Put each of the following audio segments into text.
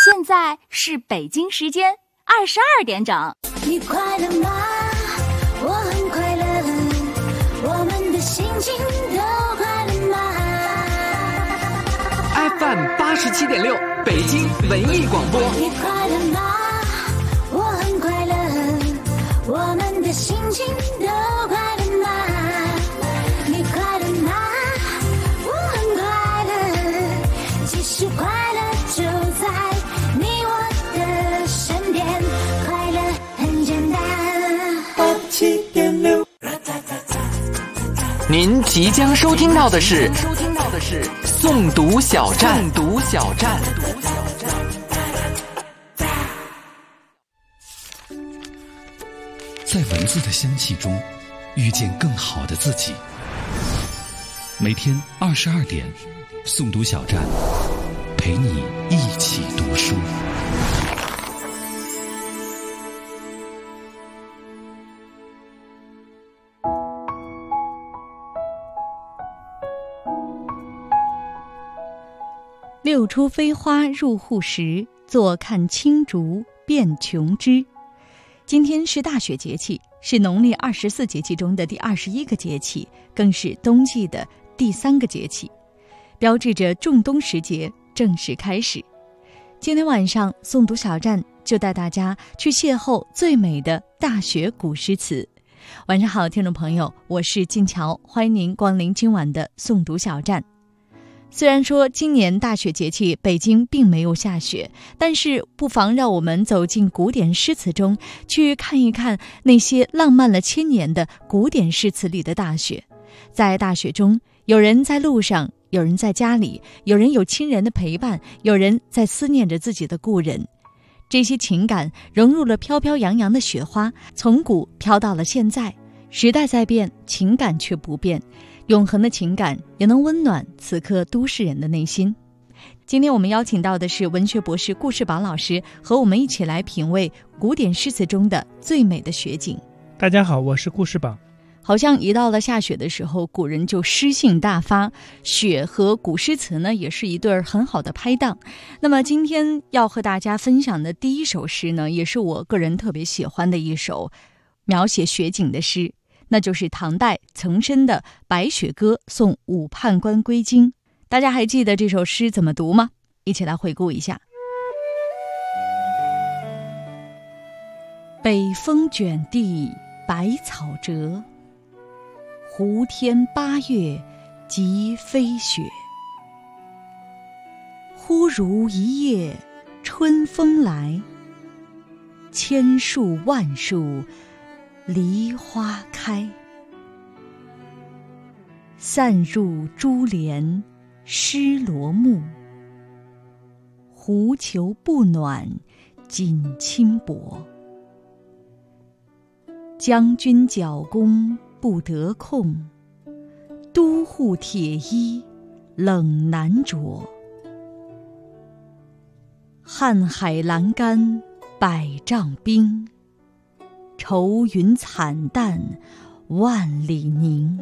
现在是北京时间22点整。 你快乐吗？我很快乐，我们的心情都快乐吗？ FM 87.6北京文艺广播。 你快乐吗？我很快乐，我们的心情都快乐吗？你快乐吗？我很快乐，其实快乐就在你我的身边，快乐很简单。87.6。 您即将收听到的是诵读小站。 在文字的香气中遇见更好的自己。每天22点，诵读小站陪你一起读书。 六出飞花入户时，坐看青竹变琼枝。今天是大雪节气，是农历24节气中的第21个节气，更是冬季的第3个节气，标志着仲冬时节正式开始。今天晚上诵读小站就带大家去邂逅最美的大雪古诗词。晚上好，听众朋友，我是静乔，欢迎您光临今晚的诵读小站。虽然说今年大雪节气北京并没有下雪，但是不妨让我们走进古典诗词中，去看一看那些浪漫了千年的古典诗词里的大雪。在大雪中，有人在路上，有人在家里，有人有亲人的陪伴，有人在思念着自己的故人。这些情感融入了飘飘扬扬的雪花，从古飘到了现在。时代在变，情感却不变，永恒的情感也能温暖此刻都市人的内心。今天我们邀请到的是文学博士顾世宝老师，和我们一起来品味古典诗词中的最美的雪景。 大家好，我是顾世宝。 好像一到了下雪的时候，古人就诗性大发，雪和古诗词呢也是一对很好的拍档。那么今天要和大家分享的第一首诗呢，也是我个人特别喜欢的一首描写雪景的诗，那就是唐代岑参的《白雪歌送武判官归京》。大家还记得这首诗怎么读吗？一起来回顾一下。北风卷地白草折，胡天8月即飞雪。忽如一夜春风来，千树万树梨花开。散入珠帘湿罗幕，狐裘不暖锦衾薄。将军角弓不得控，都护铁衣冷难着。瀚海阑干百丈冰，愁云惨淡万里凝。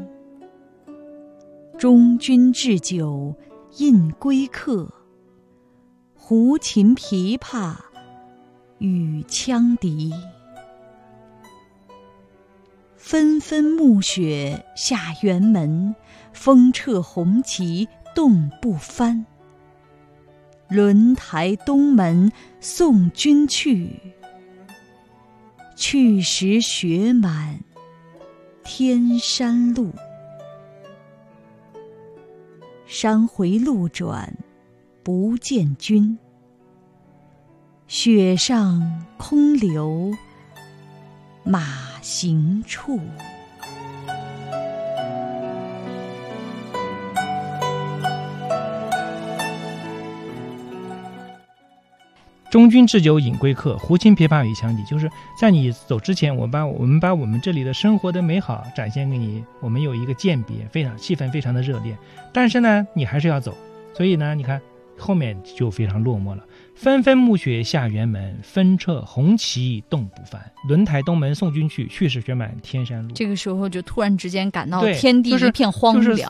中军置酒饮归客，胡琴琵琶与羌笛。纷纷暮雪下辕门，风掣红旗冻不翻。轮台东门送君去，去时雪满天山路。山回路转不见君，雪上空留马行处。 中军置酒饮归客，胡琴琵琶与羌笛。就是在你走之前，我们把我们这里的生活的美好展现给你，我们有一个鉴别，气氛非常的热烈。但是呢，你还是要走，所以呢，你看后面就非常落寞了。纷纷暮雪下辕门，风掣红旗冻不翻。轮台东门送君去，去时雪满天山路。 这个时候就突然之间感到天地一片荒凉。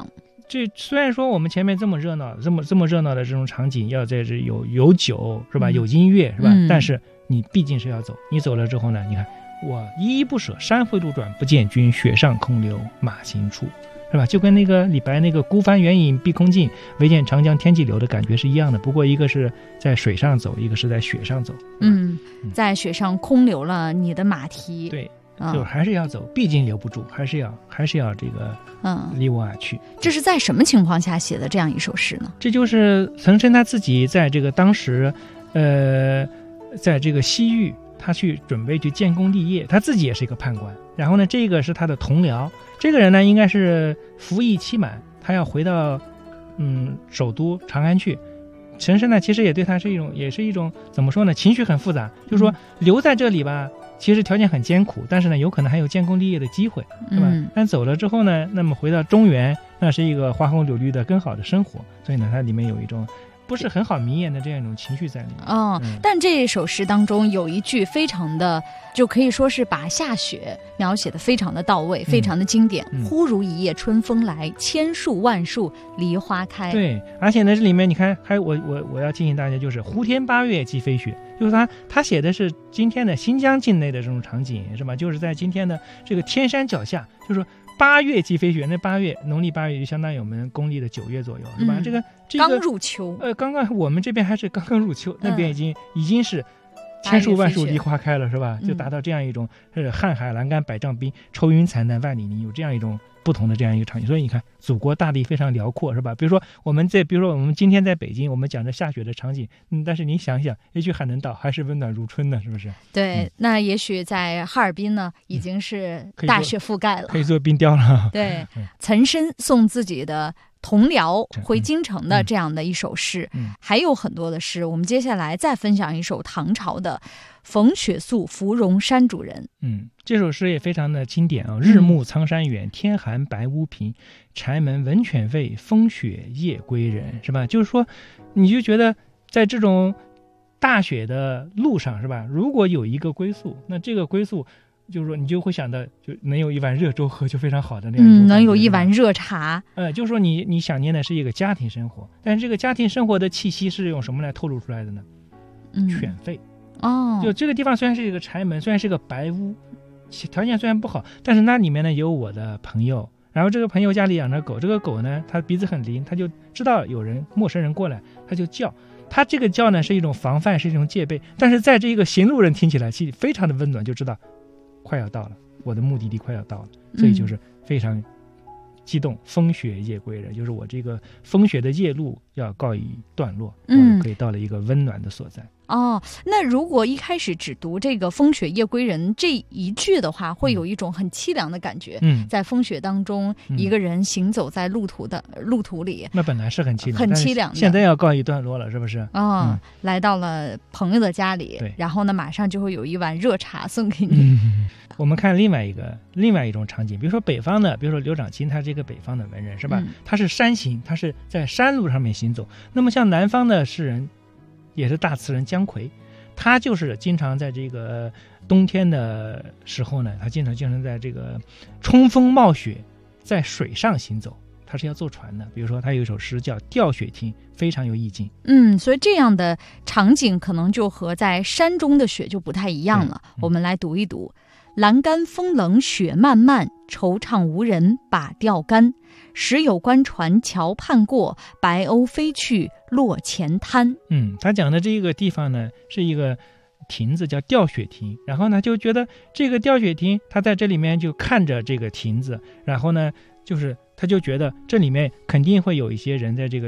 这虽然说我们前面这么热闹，这么热闹的这种场景，要在这有酒是吧，有音乐是吧，但是你毕竟是要走，你走了之后呢，你看我依依不舍，山回路转不见君，雪上空留马行处，是吧？就跟那个李白那个孤帆远影碧空尽，唯见长江天际流的感觉是一样的，不过一个是在水上走，一个是在雪上走。 在雪上空留了你的马蹄。 对，就还是要走，毕竟留不住，还是要这个离我而去。 这是在什么情况下写的这样一首诗呢？ 这就是岑参他自己在这个当时，在这个西域，他去准备去建功立业，他自己也是一个判官。然后呢，这个是他的同僚，这个人呢应该是服役期满，他要回到首都长安去。岑参呢其实也对他也是一种怎么说呢，情绪很复杂，就是说留在这里吧，其实条件很艰苦，但是呢有可能还有建功立业的机会，是吧？但走了之后呢，那么回到中原，那是一个花红柳绿的更好的生活，所以呢它里面有一种不是很好明言的这样一种情绪在里面。 但这首诗当中有一句非常的，就可以说是把下雪描写的非常的到位，非常的经典。忽如一夜春风来，千树万树梨花开。 对，而且呢这里面你看，还我要提醒大家，就是胡天八月即飞雪，就是他写的是今天的新疆境内的这种场景，是吧？就是在今天的这个天山脚下，就是说8月即飞雪，那8月农历8月就相当于我们公历的9月左右，是吧？这个刚入秋， 刚刚我们这边还是刚刚入秋，那边已经是千树万树梨花开了，是吧？就达到这样一种瀚海阑干百丈冰，愁云惨淡万里泥，有这样一种不同的这样一个场景。所以你看，祖国大地非常辽阔，是吧？比如说我们今天在北京，我们讲着下雪的场景，但是你想想，也许海南岛还是温暖如春的，是不是？ 对，那也许在哈尔滨呢，已经是大雪覆盖了， 可以做冰雕了。 对，岑参送自己的同僚回京城的这样的一首诗，还有很多的诗。我们接下来再分享一首唐朝的冯雪宿《芙蓉山主人》。 这首诗也非常的经典啊！日暮苍山远，天寒白屋贫。柴门闻犬吠，风雪夜归人，是吧？就是说，你就觉得在这种大雪的路上，是吧？如果有一个归宿，那这个归宿，就是说你就会想到，就能有一碗热粥喝，就非常好的那样。 能有一碗热茶。 就是说你想念的是一个家庭生活，但是这个家庭生活的气息是用什么来透露出来的呢？犬吠。就这个地方虽然是一个柴门，虽然是个白屋，条件虽然不好，但是那里面呢有我的朋友，然后这个朋友家里养着狗，这个狗呢它鼻子很灵，它就知道有陌生人过来，它就叫。它这个叫呢是一种防范，是一种戒备，但是在这个行路人听起来其实非常的温暖，就知道快要到了，我的目的地快要到了，所以就是非常激动。风雪夜归人，就是我这个风雪的夜路要告一段落，我可以到了一个温暖的所在。 那如果一开始只读这个风雪夜归人这一句的话，会有一种很凄凉的感觉。在风雪当中，一个人行走在路途里， 那本来是很凄凉， 很凄凉的。 现在要告一段落了，是不是？ 来到了朋友的家里，然后呢，马上就会有一碗热茶送给你。 我们看另外一种场景，比如说北方的，比如说刘长卿，他这个北方的文人，是吧？他是山行，他是在山路上面行走。那么像南方的诗人，也是大词人姜夔，他就是经常在这个冬天的时候呢，他经常在这个冲锋冒雪，在水上行走，他是要坐船的。比如说他有一首诗叫《吊雪亭》，非常有意境。 所以这样的场景可能就和在山中的雪就不太一样了。我们来读一读：栏杆风冷雪漫漫，惆怅无人把钓竿。时有官船桥畔过，白鸥飞去落前滩。 他讲的这个地方呢，是一个亭子，叫吊雪亭。然后呢，就觉得这个吊雪亭，他在这里面就看着这个亭子，然后呢，他就觉得这里面肯定会有一些人在这个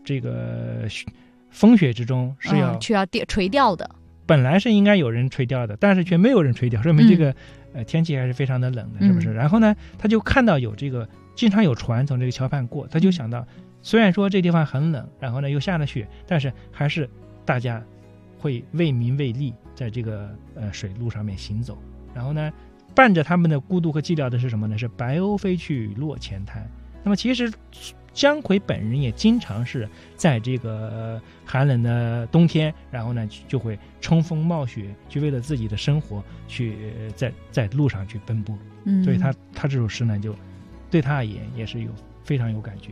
风雪之中是要垂钓的。 本来是应该有人垂钓的，但是却没有人垂钓，说明这个天气还是非常的冷的，是不是？然后呢，他就看到有这个经常有船从这个桥畔过，他就想到，虽然说这地方很冷，然后呢又下了雪，但是还是大家会为民为利，在这个水路上面行走。然后呢，伴着他们的孤独和寂寥的是什么呢？是白鸥飞去落前滩。那么其实姜夔本人也经常是在这个寒冷的冬天，然后呢就会冲锋冒雪，去为了自己的生活去在路上去奔波。所以他这首诗呢，就对他而言也是非常有感觉。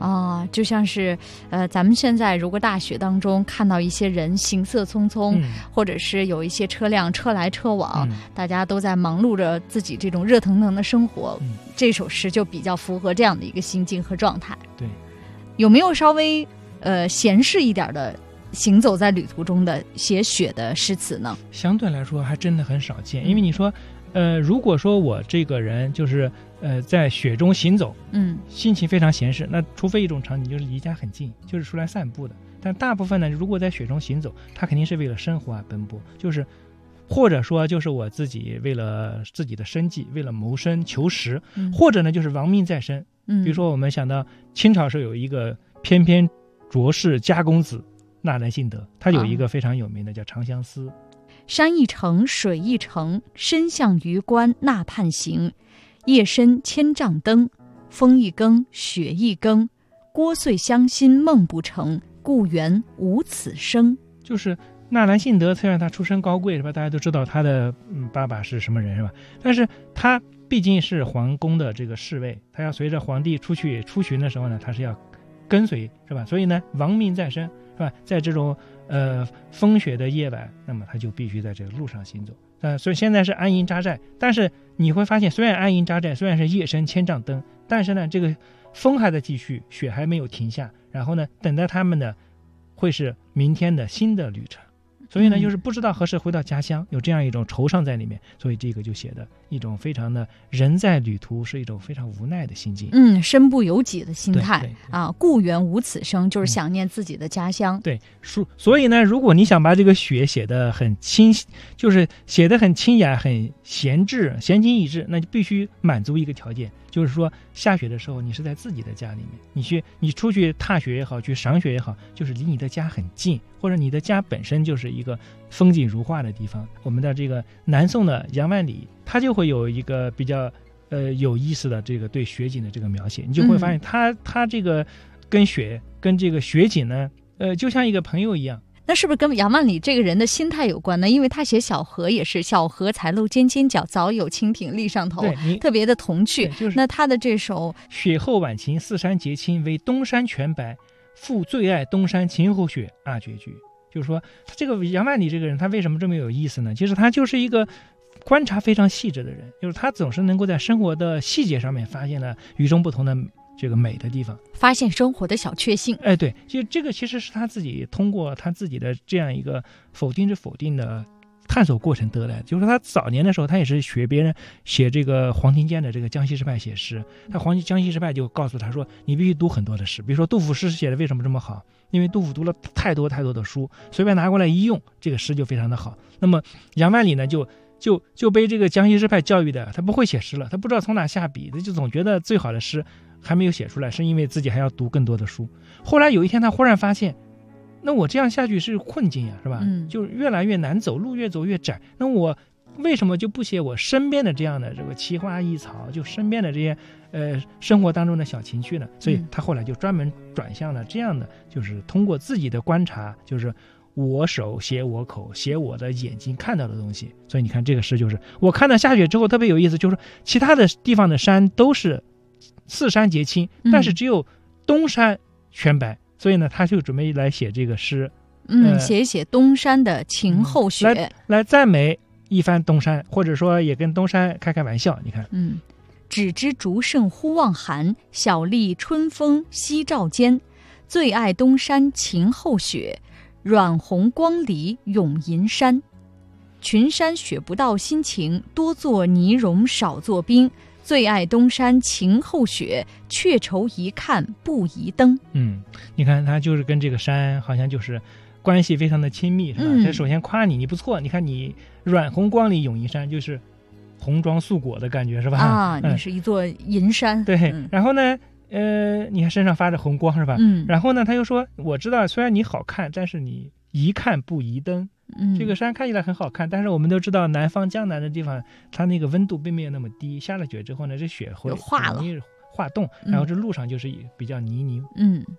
啊，就像是咱们现在如果大雪当中看到一些人行色匆匆，或者是有一些车辆车来车往，大家都在忙碌着自己这种热腾腾的生活，这首诗就比较符合这样的一个心境和状态。 对，有没有稍微闲适一点的行走在旅途中的写雪的诗词呢？ 相对来说还真的很少见，因为你说如果说我这个人就是在雪中行走，心情非常闲适，那除非一种场景就是离家很近，就是出来散步的。但大部分呢，如果在雪中行走，他肯定是为了生活而奔波，就是或者说就是我自己为了自己的生计，为了谋生求实，或者呢就是亡命在身。比如说我们想到清朝时候有一个翩翩卓氏家公子纳兰性德，他有一个非常有名的叫《长相思》。 山一程，水一程，身向榆关那畔行。夜深千丈灯，风一更，雪一更。聒碎乡心梦不成，故园无此声。 就是纳兰性德，虽然他出身高贵是吧，大家都知道他的爸爸是什么人是吧，但是他毕竟是皇宫的这个侍卫，他要随着皇帝出去出巡的时候呢，他是要跟随是吧，所以呢亡命在身是吧，在这种风雪的夜晚，那么他就必须在这个路上行走。所以现在是安营扎寨，但是你会发现，虽然安营扎寨，虽然是夜深千丈灯，但是呢，这个风还在继续，雪还没有停下，然后呢，等待他们的会是明天的新的旅程。所以呢，就是不知道何时回到家乡，有这样一种惆怅在里面，所以这个就写的一种非常的人在旅途是一种非常无奈的心境， 身不由己的心态。 对啊，故园无此声，就是想念自己的家乡。 对，所以呢，如果你想把这个雪写得很清，就是写得很清雅、很闲静逸致，那就必须满足一个条件，就是说下雪的时候，你是在自己的家里面，你出去踏雪也好，去赏雪也好，就是离你的家很近，或者你的家本身就是一个风景如画的地方。我们的这个南宋的杨万里，他就会有一个比较有意思的这个对雪景的这个描写，你就会发现他这个跟这个雪景呢，就像一个朋友一样。 那是不是跟杨万里这个人的心态有关呢？因为他写小荷也是小荷才露尖尖角，早有蜻蜓立上头，特别的童趣。那他的这首雪后晚晴，四山结青，唯东山全白，复最爱东山晴后雪二绝句。就是说这个杨万里这个人，他为什么这么有意思呢？其实他就是一个观察非常细致的人，就是他总是能够在生活的细节上面发现了与众不同的这个美的地方， 发现生活的小确幸。 对，就这个其实是他自己通过他自己的这样一个否定之否定的探索过程得来的。就是他早年的时候，他也是学别人写这个黄庭坚的这个江西诗派写诗，江西诗派就告诉他说，你必须读很多的诗。比如说杜甫诗写的为什么这么好，因为杜甫读了太多太多的书，随便拿过来一用，这个诗就非常的好。那么杨万里呢，就被这个江西诗派教育的，他不会写诗了，他不知道从哪下笔，他就总觉得最好的诗还没有写出来，是因为自己还要读更多的书。后来有一天他忽然发现，那我这样下去是困境呀，是吧？就越来越难走，路越走越窄。那我为什么就不写我身边的这样的这个奇花异草，就身边的这些生活当中的小情趣呢？所以他后来就专门转向了这样的，就是通过自己的观察，就是我手写我口，写我的眼睛看到的东西。所以你看这个诗，就是我看到下雪之后特别有意思，就是其他的地方的山都是四山结青，但是只有东山全白。所以呢，他就准备来写这个诗， 写一写东山的晴后雪， 来赞美一番东山，或者说也跟东山开开玩笑。你看， 只知竹盛忽忘寒，小立春风夕照间。最爱东山晴后雪，软红光里涌银山。群山雪不到心情，多做泥融少做冰。最爱东山晴后雪，却愁一看不宜登。 你看他就是跟这个山好像就是关系非常的亲密，是吧？他首先夸你不错，你看你软红光里涌银山，就是红装素裹的感觉，是吧？ 你是一座银山。 对，然后呢你看身上发着红光，是吧？然后呢他又说，我知道虽然你好看，但是你宜看不宜登。这个山看起来很好看，但是我们都知道南方江南的地方，它那个温度并没有那么低，下了雪之后呢，这雪会容易化冻，然后这路上就是比较泥泞。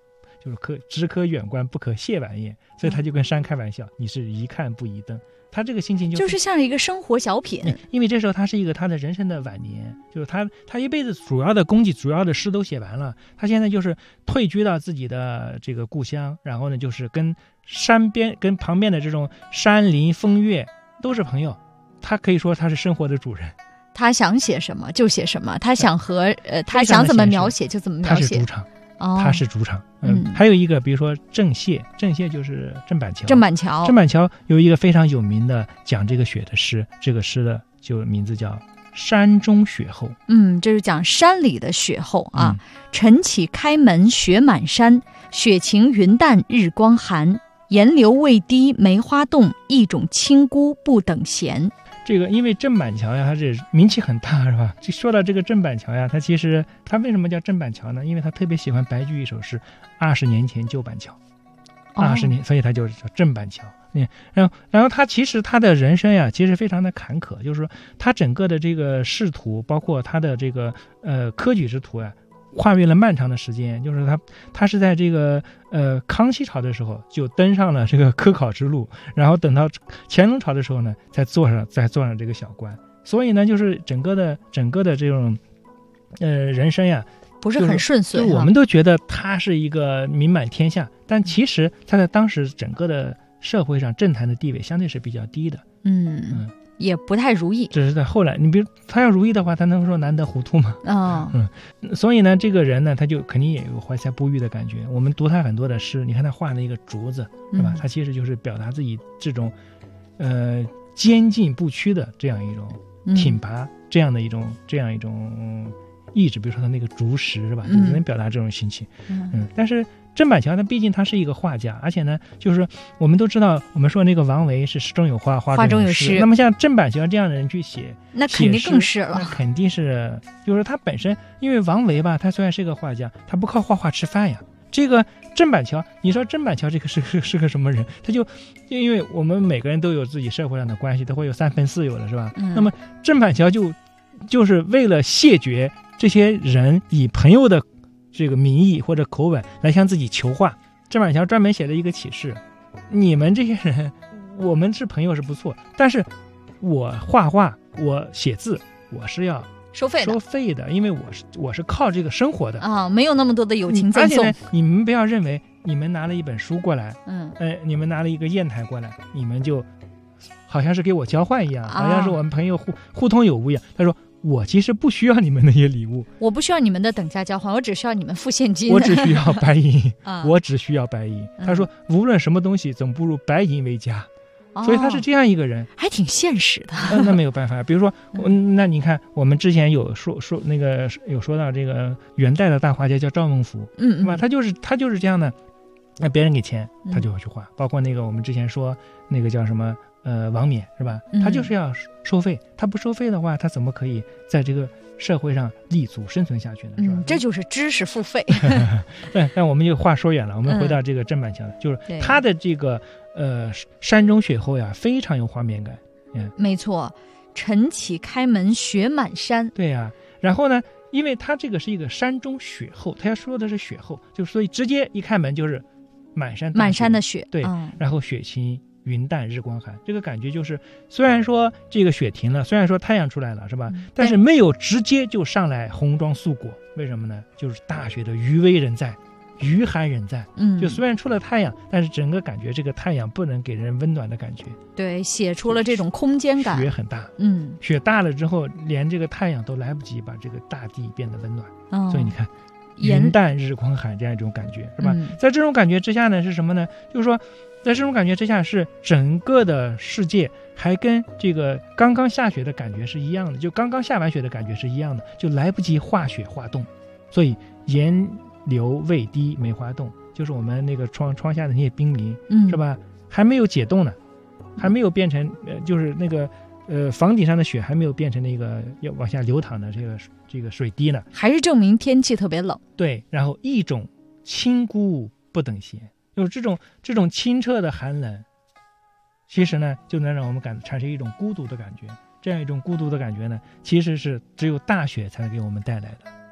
就是只可远观，不可亵玩焉。所以他就跟山开玩笑，你是一看不宜登。他这个心情就是像一个生活小品。 因为这时候他是一个他的人生的晚年，就是他一辈子主要的功绩、主要的诗都写完了，他现在就是退居到自己的这个故乡，然后呢，就是跟山边、跟旁边的这种山林风月都是朋友。他可以说他是生活的主人。 他想写什么就写什么，他想他想怎么描写就怎么描写。 他是主场。他是主场。还有一个比如说郑燮就是郑板桥。郑板桥有一个非常有名的讲这个雪的诗，这个诗的就名字叫山中雪后。 这是讲山里的雪后啊。晨起开门雪满山，雪晴云淡日光寒，岩流未低梅花动，一种清孤不等闲。 这个因为郑板桥呀，它这名气很大，是吧？就说到这个郑板桥呀，它为什么叫郑板桥呢？因为他特别喜欢白居易一首诗，20年前旧板桥，20年，所以他就叫郑板桥。然后他其实他的人生呀，其实非常的坎坷，就是说他整个的这个仕途，包括他的这个科举之途呀，跨越了漫长的时间。就是他是在这个康熙朝的时候就登上了这个科考之路，然后等到乾隆朝的时候呢，再坐上这个小官。所以呢，就是整个的这种人生呀， 不是很顺遂。 我们都觉得他是一个名满天下，但其实他在当时整个的社会上政坛的地位相对是比较低的。 也不太如意。 只是在后来，你比如他要如意的话，他能说难得糊涂吗？所以呢，这个人呢，他就肯定也有怀才不遇的感觉。我们读他很多的诗，你看他画那个竹子，是吧？他其实就是表达自己这种坚进不屈的这样一种挺拔，这样一种意志。比如说他那个竹石，是吧？就能表达这种心情。但是郑板桥他毕竟他是一个画家，而且呢，就是我们都知道，我们说那个王维是诗中有画，画中有诗。那么像郑板桥这样的人去写， 那肯定更是了。 那肯定是，就是他本身，因为王维吧，他虽然是个画家，他不靠画画吃饭呀。这个郑板桥，你说郑板桥这个是个什么人？他就因为我们每个人都有自己社会上的关系，都会有3分4有的，是吧？那么郑板桥就是为了谢绝这些人以朋友的这个名义或者口吻来向自己求画，郑板桥专门写了一个启示：你们这些人，我们是朋友是不错，但是我画画，我写字，我是要收费的，因为我是靠这个生活的啊，没有那么多的友情赠送。 而且呢，你们不要认为你们拿了一本书过来，你们拿了一个砚台过来，你们就好像是给我交换一样，好像是我们朋友互通有无一样。他说，我其实不需要你们那些礼物， 我不需要你们的等价交换，我只需要你们付现金， 我只需要白银我只需要白银。他说，无论什么东西总不如白银为佳。所以他是这样一个人， 还挺现实的。 那没有办法，比如说，那你看，我们之前有说那个有说到这个元代的大画家叫赵孟頫，是吧？他就是这样的，那别人给钱，他就要去画。包括那个我们之前说那个叫什么王冕，是吧？他就是要收费，他不收费的话，他怎么可以在这个社会上立足生存下去呢？是吧？ 这就是知识付费。 但我们就话说远了，我们回到这个郑板桥，就是他的这个山中雪后呀，非常有画面感。 没错，晨起开门雪满山。 对呀，然后呢，因为他这个是一个山中雪后，他要说的是雪后，就所以直接一开门就是满山的雪。 对，然后雪晴云淡日光寒，这个感觉就是虽然说这个雪停了，虽然说太阳出来了，是吧？但是没有直接就上来红装素裹，为什么呢？就是大雪的余威仍在，余寒仍在。就虽然出了太阳，但是整个感觉这个太阳不能给人温暖的感觉。 对，写出了这种空间感。 雪很大，雪大了之后，连这个太阳都来不及把这个大地变得温暖。所以你看，云淡日光寒这样一种感觉，是吧？在这种感觉之下呢，是什么呢？就是说，在这种感觉之下，是整个的世界还跟这个刚刚下雪的感觉是一样的，就刚刚下完雪的感觉是一样的，就来不及化雪化冻。所以岩流未滴梅花冻，就是我们那个窗下的那些冰凌，是吧？还没有解冻呢，还没有变成就是那个房顶上的雪还没有变成那个要往下流淌的这个水滴呢， 还是证明天气特别冷。 对，然后一种清孤不等闲，就是这种清澈的寒冷，其实呢就能让我们产生一种孤独的感觉。这样一种孤独的感觉呢，其实是只有大雪才能给我们带来的。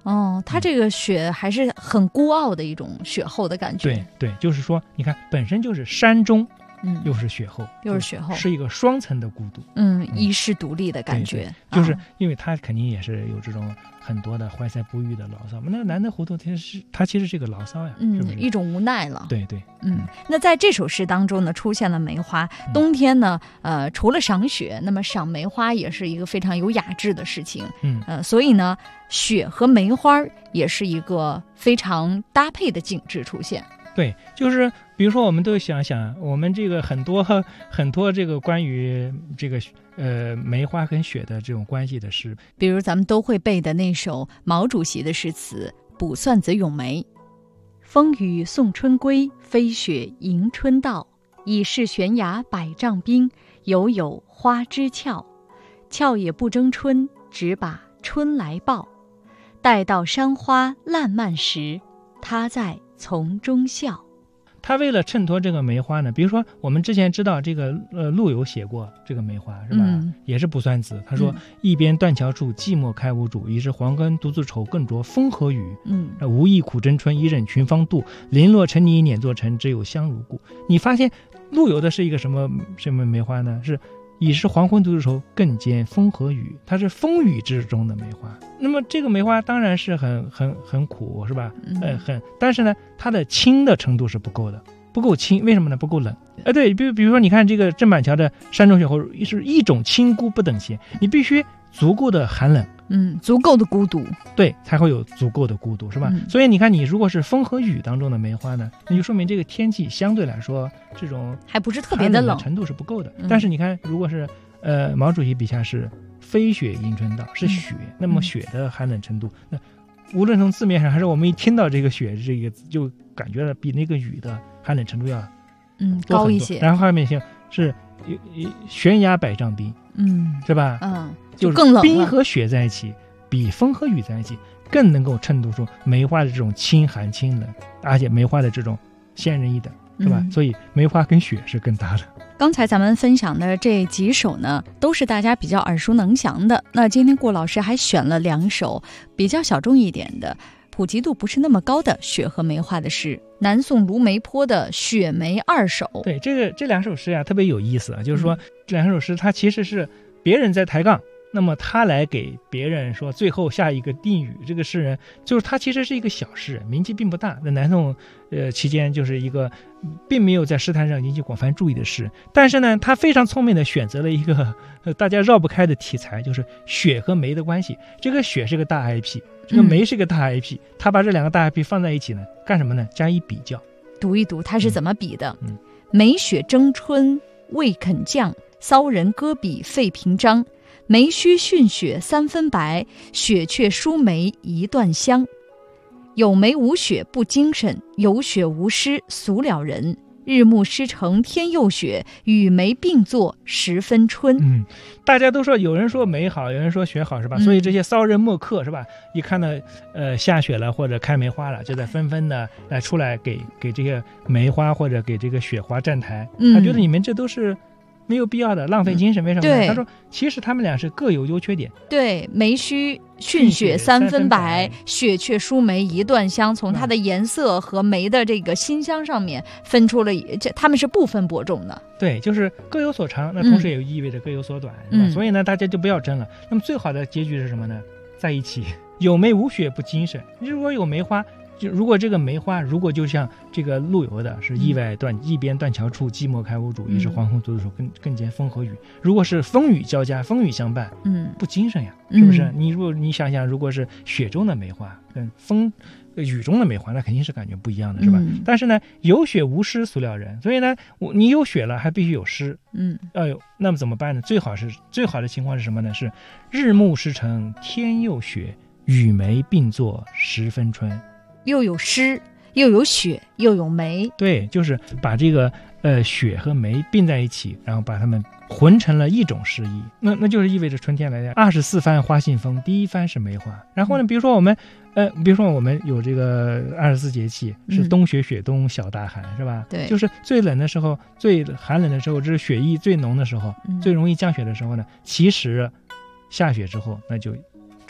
哦，它这个雪还是很孤傲的一种雪厚的感觉。 对对，就是说，你看本身就是山中，又是雪厚， 又是雪厚， 是一个双层的孤独。 遗世独立的感觉。 对，就是因为他肯定也是有这种很多的怀才不遇的牢骚嘛。那难得糊涂，他其实是个牢骚呀，是不是？ 一种无奈了。 对对， 那在这首诗当中呢，出现了梅花。冬天呢，除了赏雪，那么赏梅花也是一个非常有雅致的事情。所以呢，雪和梅花也是一个非常搭配的景致出现。 对，就是比如说，我们都想想，我们这个很多这个关于这个梅花跟雪的这种关系的诗， 比如咱们都会背的那首毛主席的诗词《卜算子·咏梅》：风雨送春归，飞雪迎春到。已是悬崖百丈冰，犹有花枝俏。俏也不争春，只把春来报。待到山花烂漫时，他在丛中笑。 他为了衬托这个梅花呢，比如说我们之前知道这个陆游写过这个梅花是吧？也是卜算子，他说一边断桥处，寂寞开无主。已是黄昏独自愁，更着风和雨。无意苦争春，一任群芳妒。零落成泥碾作尘，只有香如故。你发现陆游的是一个什么梅花呢？是已是黄昏独自愁，更兼风和雨。它是风雨之中的梅花。那么这个梅花当然是很苦，是吧？但是呢，它的清的程度是不够的，不够清。为什么呢？不够冷。对，比如说你看这个郑板桥的山中雪后，是一种清孤不等闲，你必须足够的寒冷， 足够的孤独， 对，才会有足够的孤独，是吧？所以你看，你如果是风和雨当中的梅花呢，那就说明这个天气相对来说这种还不是特别的冷， 程度是不够的。但是你看，如果是毛主席笔下是飞雪迎春到，是雪，那么雪的寒冷程度，那无论从字面上还是我们一听到这个雪这个字，就感觉比那个雨的寒冷程度要高一些。 然后后面是悬崖百丈冰，是吧？ 就更冷了。 冰和雪在一起，比风和雨在一起更能够衬托出梅花的这种清寒清冷，而且梅花的这种鲜人意的，是吧？所以梅花跟雪是更搭的。 刚才咱们分享的这几首呢，都是大家比较耳熟能详的。那今天顾老师还选了2首比较小众一点的，普及度不是那么高的雪和梅花的诗。南宋卢梅坡的《雪梅2首》。 对，这2首诗特别有意思啊，就是说这2首诗它其实是别人在抬杠，那么他来给别人说最后下一个定语。这个诗人就是他其实是一个小诗人，名气并不大，在南宋期间就是一个并没有在诗坛上引起广泛注意的诗。但是呢，他非常聪明的选择了一个大家绕不开的题材，就是雪和梅的关系。这个雪是个大 IP， 这个梅是个大 IP，他把这2个大 IP 放在一起呢，干什么呢？加以比较。 读一读他是怎么比的。梅雪争春未肯降，骚人搁笔费评章。梅须逊雪3分白，雪却输梅1段香。有梅无雪不精神，有雪无诗俗了人。日暮诗成天又雪，与梅并作10分春。 大家都说，有人说梅好，有人说雪好，是吧？所以这些骚人墨客，是吧？一看到下雪了或者开梅花了，就在纷纷的出来给这个梅花或者给这个雪花站台。他觉得你们这都是没有必要的，浪费精神。为什么呢？他说其实他们俩是各有优缺点。对， 梅须逊雪3分白，雪却输梅1段香。从它的颜色和梅的这个馨香上面分出了，他们是不分伯仲的。 对，就是各有所长，那同时也意味着各有所短，是吧？所以呢，大家就不要争了。那么最好的结局是什么呢？在一起。有梅无雪不精神。如果有梅花，如果这个梅花如果就像这个陆游的是一边断桥处，寂寞开无主。已是黄昏独自愁，更兼风和雨。如果是风雨交加，风雨相伴，不精神呀，是不是？你想想，如果是雪中的梅花跟雨中的梅花，那肯定是感觉不一样的，是吧？但是呢，有雪无诗俗了人。所以呢，你有雪了，还必须有诗。那么怎么办呢？最好的情况是什么呢？是日暮诗成天又雪，与梅并作10分春。 又有诗，又有雪，又有梅。 对，就是把这个雪和梅并在一起，然后把它们混成了一种诗意。那就是意味着春天来了。24番花信封，第一番是梅花。然后呢，比如说我们有这个24节气，是冬雪雪冬小大寒，是吧？ 对， 就是最冷的时候，最寒冷的时候，这是雪意最浓的时候，最容易降雪的时候呢，其实下雪之后，那就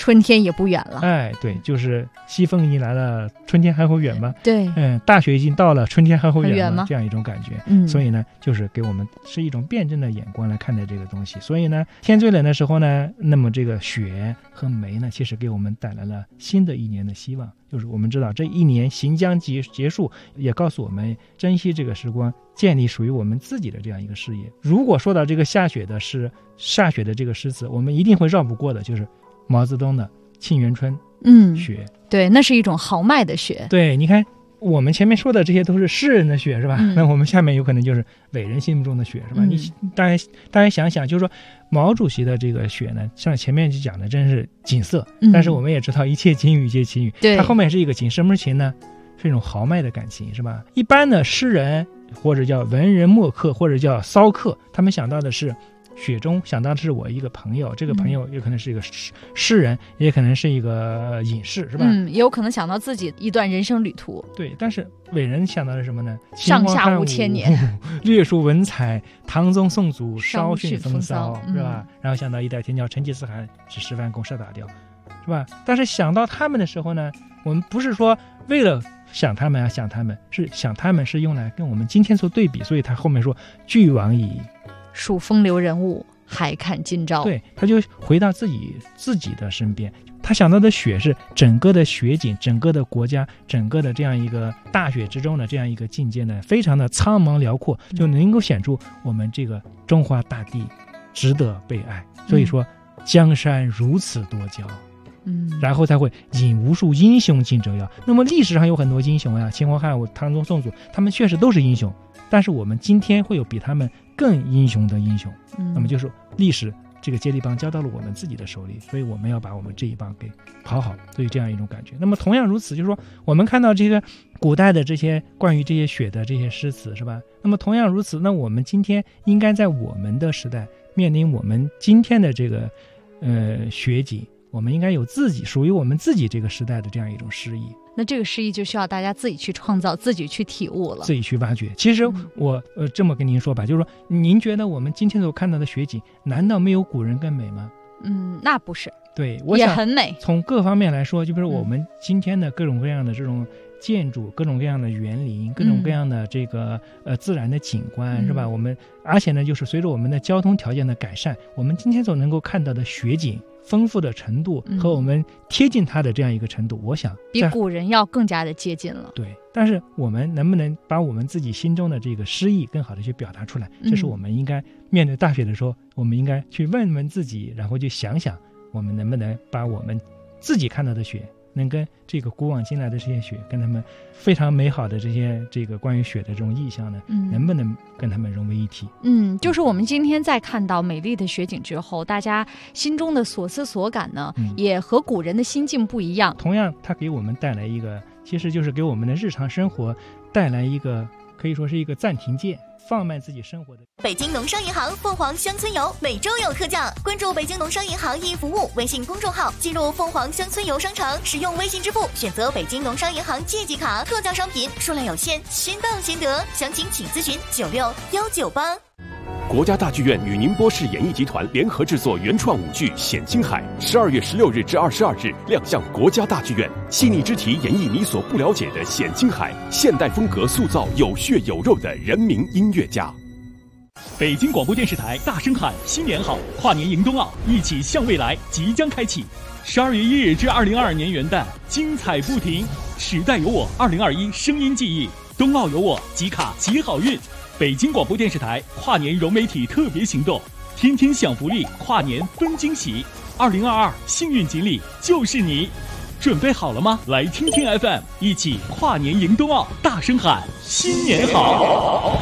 春天也不远了。 哎，对，就是西风已经来了，春天还会远吗？ 对， 大雪已经到了，春天还会很远吗？ 远吗？这样一种感觉。所以呢，就是给我们是一种辩证的眼光来看待这个东西。所以呢，天最冷的时候呢，那么这个雪和梅呢，其实给我们带来了新的一年的希望。就是我们知道这一年行将结束，也告诉我们珍惜这个时光，建立属于我们自己的这样一个事业。如果说到这个下雪的这个诗词，我们一定会绕不过的，就是毛泽东的《沁园春》。雪，对， 那是一种豪迈的雪。 对，你看我们前面说的这些都是诗人的雪，是吧？那我们下面有可能就是伟人心目中的雪，是吧？你大家想想，就是说毛主席的这个雪呢，像前面就讲的真是景色，但是我们也知道一切晴雨皆晴雨，它后面是一个情，什么是情呢？是一种豪迈的感情，是吧？一般的诗人或者叫文人墨客或者叫骚客，他们想到的是雪中，想到的是我一个朋友，这个朋友也可能是一个诗人，也可能是一个隐士，是吧？ 也有可能想到自己一段人生旅途。 对，但是伟人想到的是什么呢？ 上下五千年， 略述文采，唐宗宋祖，稍逊风骚，是吧？然后想到一代天骄，成吉思汗是10万弓射大雕，是吧？但是想到他们的时候呢，我们不是说为了想他们想他们，是想他们是用来跟我们今天做对比，所以他后面说俱往矣， 数风流人物，还看今朝。 对，他就回到自己的身边，他想到的雪是整个的雪景，整个的国家，整个的这样一个大雪之中的这样一个境界呢，非常的苍茫辽阔，就能够显出我们这个中华大地值得被爱。所以说江山如此多娇，然后才会引无数英雄竞折腰。那么历史上有很多英雄呀，秦皇汉武、唐宗宋祖，他们确实都是英雄，但是我们今天会有比他们更英雄的英雄，那么就是历史这个接力棒交到了我们自己的手里，所以我们要把我们这一棒给跑好，所以这样一种感觉。那么同样如此，就是说我们看到这个古代的这些关于这些雪的这些诗词，是吧？那么同样如此，那我们今天应该在我们的时代面临我们今天的这个雪景，我们应该有自己属于我们自己这个时代的这样一种诗意。 那这个诗意就需要大家自己去创造，自己去体悟了， 自己去挖掘。其实我这么跟您说吧，就是说您觉得我们今天所看到的雪景，难道没有古人更美吗？ 那不是。 对，我想也很美。 从各方面来说，就比如我们今天的各种各样的这种建筑，各种各样的园林，各种各样的这个自然的景观，是吧？我们而且呢，就是随着我们的交通条件的改善，我们今天所能够看到的雪景丰富的程度和我们贴近它的这样一个程度，我想比古人要更加的接近了。 对，但是我们能不能把我们自己心中的这个诗意更好的去表达出来，这是我们应该面对大雪的时候，我们应该去问问自己，然后就想想我们能不能把我们自己看到的雪，能跟这个古往今来的这些雪，跟他们非常美好的这个关于雪的这种意象呢，能不能跟他们融为一体？ 就是我们今天在看到美丽的雪景之后，大家心中的所思所感呢，也和古人的心境不一样。 同样，它给我们带来一个，其实就是给我们的日常生活带来一个，可以说是一个暂停键，放慢自己生活的。 北京农商银行凤凰乡村游每周有特价，关注北京农商银行易服务微信公众号，进入凤凰乡村游商城，使用微信支付选择北京农商银行借记卡，特价商品数量有限，先到先得，详情请咨询96-198。 国家大剧院与宁波市演艺集团联合制作原创舞剧《显青海》，12月16日至22日亮相国家大剧院，细腻之题演绎你所不了解的显青海，现代风格塑造有血有肉的人民音乐家。 北京广播电视台大声喊新年好，跨年迎冬奥，一起向未来即将开启。12月1日至2022年元旦，精彩不停，时代有我2021声音记忆，冬奥有我，集卡集好运。北京广播电视台跨年融媒体特别行动，天天享福利，跨年分惊喜，2022幸运锦鲤就是你，准备好了吗？来听听 FM， 一起跨年迎冬奥，大声喊新年好。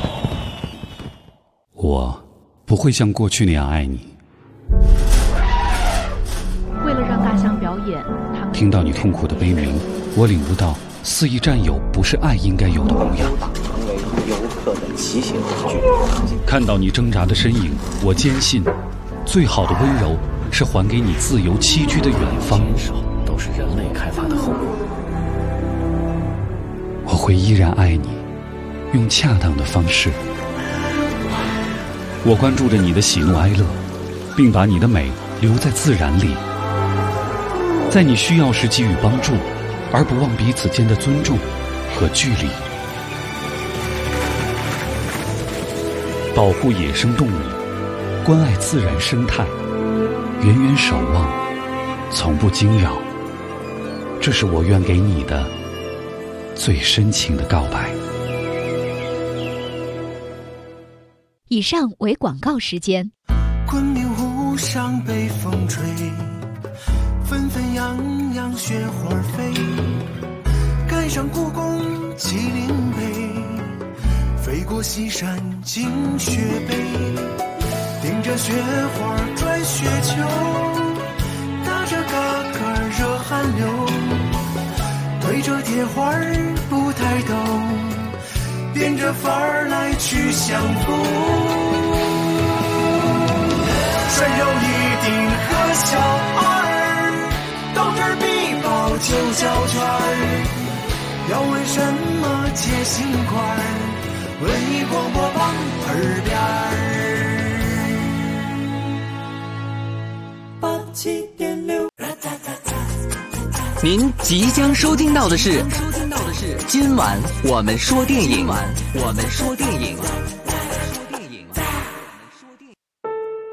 我不会像过去那样爱你。 为了让大象表演， 听到你痛苦的悲鸣，我领悟到肆意占有不是爱应该有的模样。 成为游客的骑行工具。 看到你挣扎的身影，我坚信，最好的温柔是还给你自由栖居的远方。 都是人类开发的后果。 我会依然爱你，用恰当的方式。我关注着你的喜怒哀乐，并把你的美留在自然里。 在你需要时给予帮助，而不忘彼此间的尊重和距离。保护野生动物，关爱自然生态，远远守望，从不惊扰。这是我愿给你的最深情的告白。 以上为广告时间。 昆明湖上北风吹，纷纷扬扬雪花飞，赶上故宫麒麟碑，飞过西山惊雪北，顶着雪花转雪球，打着嘎嘎热汗流，对着铁花不抬头，变着法儿来去相逢。涮肉一定和小二，到这儿必报9角圈儿。要问什么接心块儿，文艺广播榜耳边儿。87.6。 您即将收听到的是今晚我们说电影。